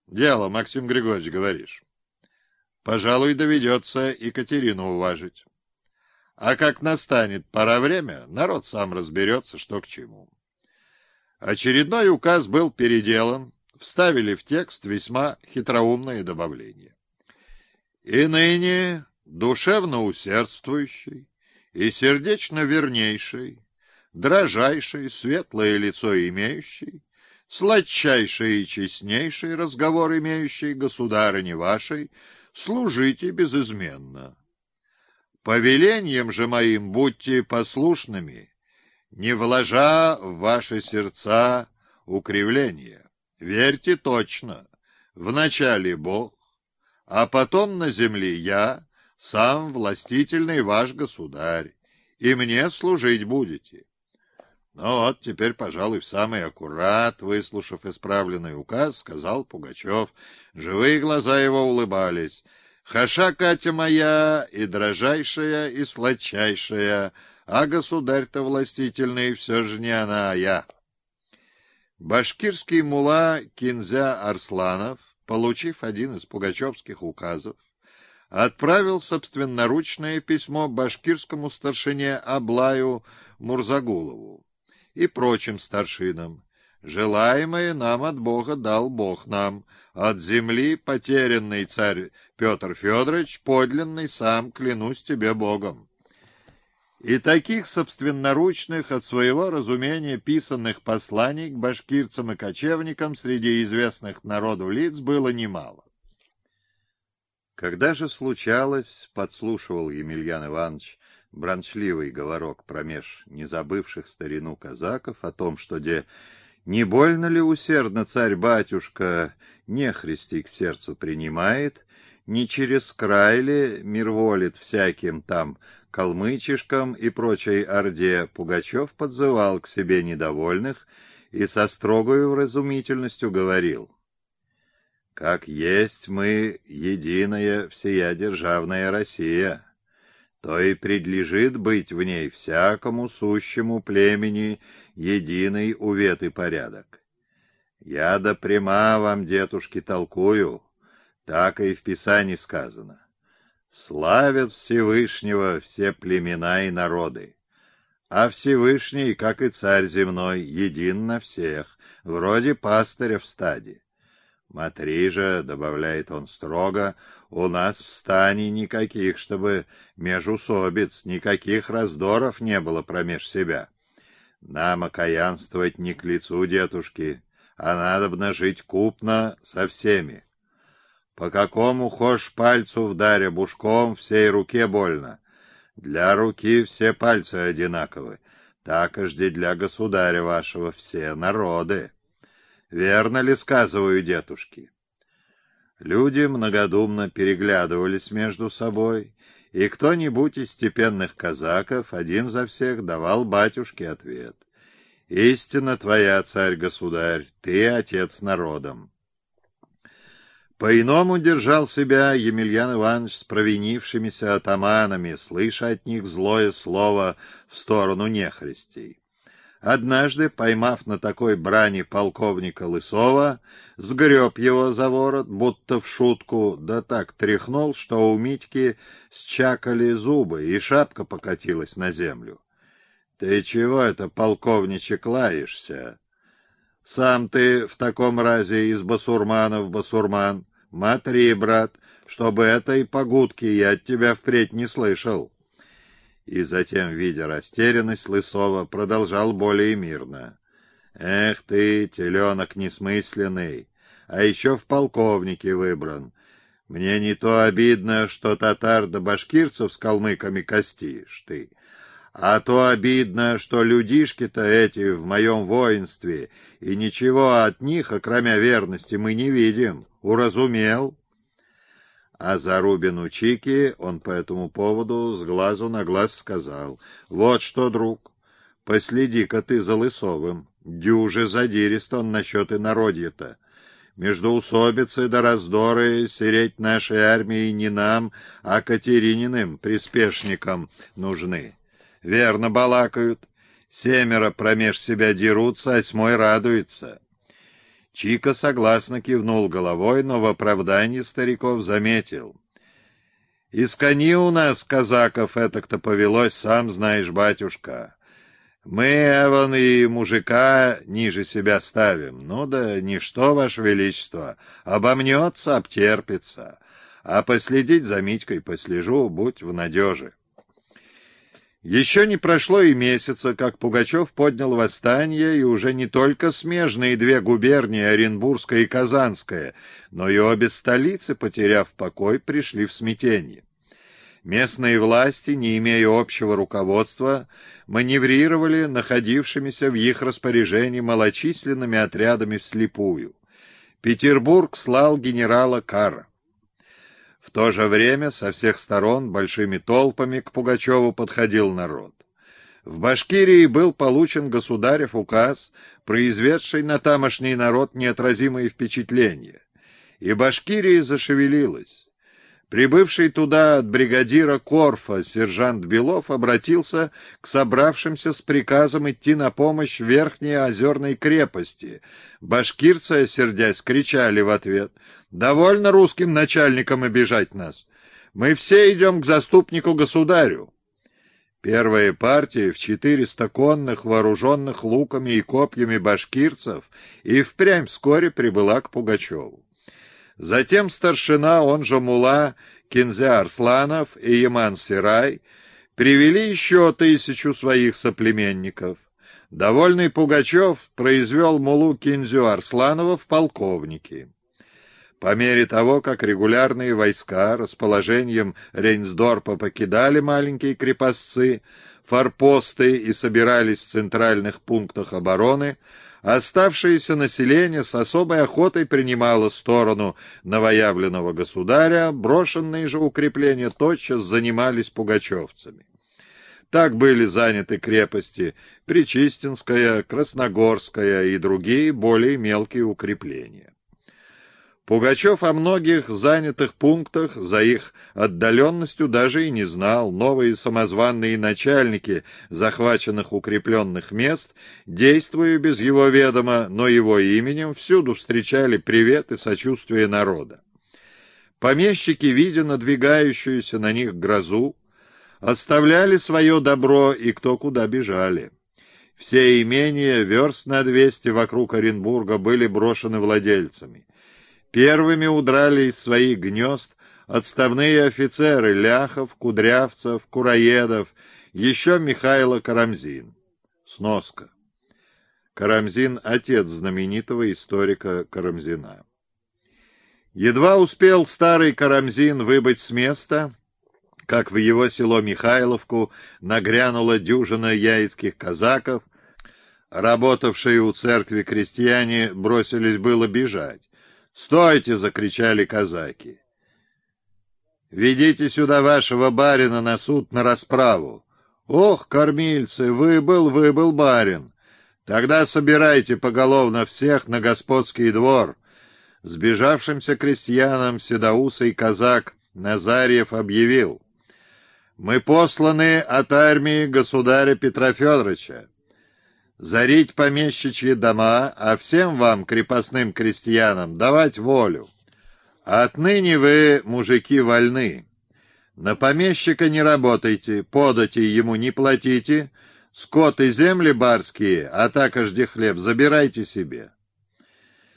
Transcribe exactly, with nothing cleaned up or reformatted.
Дело, Максим Григорьевич, говоришь. Пожалуй, доведется Екатерину уважить. А как настанет пора время, народ сам разберется, что к чему. Очередной указ был переделан, вставили в текст весьма хитроумные добавления. И ныне душевно усердствующий и сердечно вернейший, дрожайший, светлое лицо имеющий, сладчайший и честнейший разговор имеющий государыне вашей, служите безызменно. Повелением же моим будьте послушными, не вложа в ваши сердца укривления. Верьте точно, вначале Бог, а потом на земле я, сам властительный ваш государь, и мне служить будете. Ну вот, теперь, пожалуй, в самый аккурат, выслушав исправленный указ, сказал Пугачев. Живые глаза его улыбались. Хаша, Катя моя, и дрожайшая, и сладчайшая, а государь-то властительный все же не она, а я. Башкирский мулла Кинзя Арсланов, получив один из пугачевских указов, отправил собственноручное письмо башкирскому старшине Аблаю Мурзагулову и прочим старшинам. Желаемое нам от Бога дал Бог нам, от земли потерянный царь Петр Федорович, подлинный сам, клянусь тебе Богом. И таких собственноручных от своего разумения писанных посланий к башкирцам и кочевникам среди известных народу лиц было немало. Когда же случалось, подслушивал Емельян Иванович бранчливый говорок промеж незабывших старину казаков о том, что де не больно ли усердно царь-батюшка нехристи к сердцу принимает, не через край ли мирволит всяким там калмычишкам и прочей орде, Пугачев подзывал к себе недовольных и со строгою вразумительностью говорил: «Как есть мы единая всея державная Россия, то и предлежит быть в ней всякому сущему племени единый увет и порядок. Я да пряма вам, детушки, толкую, так и в Писании сказано. Славят Всевышнего все племена и народы, а Всевышний, как и царь земной, един на всех, вроде пастыря в стаде. Матри же, — добавляет он строго, — у нас в стане никаких, чтобы межусобиц, никаких раздоров не было промеж себя. Нам окаянствовать не к лицу, детушки, а надобно жить купно со всеми. По какому хошь пальцу вдаря бушком, всей руке больно. Для руки все пальцы одинаковы, так и жди для государя вашего все народы. Верно ли сказываю, детушки?» Люди многодумно переглядывались между собой, и кто-нибудь из степенных казаков один за всех давал батюшке ответ: «Истинно твоя, царь-государь, ты отец народом». По-иному держал себя Емельян Иванович с провинившимися атаманами, слыша от них злое слово в сторону нехристей. Однажды, поймав на такой брани полковника Лысова, сгреб его за ворот, будто в шутку, да так тряхнул, что у Митьки счакали зубы, и шапка покатилась на землю. «Ты чего это, полковничек, лаешься? Сам ты в таком разе из басурманов басурман. Матри, брат, чтобы этой погудки я от тебя впредь не слышал». И затем, видя растерянность Лысова, продолжал более мирно: «Эх ты, теленок несмысленный, а еще в полковнике выбран. Мне не то обидно, что татар да башкирцев с калмыками костишь ты, а то обидно, что людишки-то эти в моем воинстве, и ничего от них, окромя верности, мы не видим. Уразумел?» А Зарубину Чики он по этому поводу с глазу на глаз сказал: «Вот что, друг, последи-ка ты за Лысовым, дюже задирист он насчет инородья-то. Междоусобицы да раздоры сереть нашей армии не нам, а Катерининым приспешникам нужны. Верно балакают, семеро промеж себя дерутся, а восьмой радуется. Чика согласно кивнул головой, но в оправдании стариков заметил: «Из кони у нас, казаков, этак-то повелось, сам знаешь, батюшка. Мы, Эван, и мужика ниже себя ставим. Ну да ничто, ваше величество, обомнется, обтерпится. А последить за Митькой послежу, будь в надеже». Еще не прошло и месяца, как Пугачев поднял восстание, и уже не только смежные две губернии, Оренбургская и Казанская, но и обе столицы, потеряв покой, пришли в смятение. Местные власти, не имея общего руководства, маневрировали находившимися в их распоряжении малочисленными отрядами вслепую. Петербург слал генерала Карра. В то же время со всех сторон большими толпами к Пугачеву подходил народ. В Башкирии был получен государев указ, произведший на тамошний народ неотразимые впечатления. И Башкирия зашевелилась. Прибывший туда от бригадира Корфа сержант Белов обратился к собравшимся с приказом идти на помощь Верхней озерной крепости. Башкирцы, сердясь, кричали в ответ: «Довольно русским начальникам обижать нас! Мы все идем к заступнику-государю!» Первая партия в четыреста конных, вооруженных луками и копьями башкирцев, и впрямь вскоре прибыла к Пугачеву. Затем старшина, он же мула, Кинзя Арсланов и Яман-Сирай привели еще тысячу своих соплеменников. Довольный Пугачев произвел мулу Кинзю Арсланова в полковники. По мере того, как регулярные войска расположением Рейнсдорпа покидали маленькие крепостцы, форпосты и собирались в центральных пунктах обороны, оставшееся население с особой охотой принимало сторону новоявленного государя, брошенные же укрепления тотчас занимались пугачевцами. Так были заняты крепости Причистинская, Красногорская и другие более мелкие укрепления. Пугачев о многих занятых пунктах за их отдаленностью даже и не знал. Новые самозванные начальники захваченных укрепленных мест, действуя без его ведома, но его именем, всюду встречали привет и сочувствие народа. Помещики, видя надвигающуюся на них грозу, отставляли свое добро и кто куда бежали. Все имения верст на двести вокруг Оренбурга были брошены владельцами. Первыми удрали из своих гнезд отставные офицеры Ляхов, Кудрявцев, Кураедов, еще Михайло Карамзин. Сноска. Карамзин — отец знаменитого историка Карамзина. Едва успел старый Карамзин выбыть с места, как в его село Михайловку нагрянула дюжина яицких казаков. Работавшие у церкви крестьяне бросились было бежать. «Стойте!» — закричали казаки. «Ведите сюда вашего барина на суд, на расправу». «Ох, кормильцы, выбыл, выбыл барин! Тогда собирайте поголовно всех на господский двор». Сбежавшимся крестьянам седоусый казак Назарьев объявил: «Мы посланы от армии государя Петра Федоровича зарить помещичьи дома, а всем вам, крепостным крестьянам, давать волю. Отныне вы, мужики, вольны. На помещика не работайте, подати ему не платите, скот и земли барские, а такожде хлеб забирайте себе.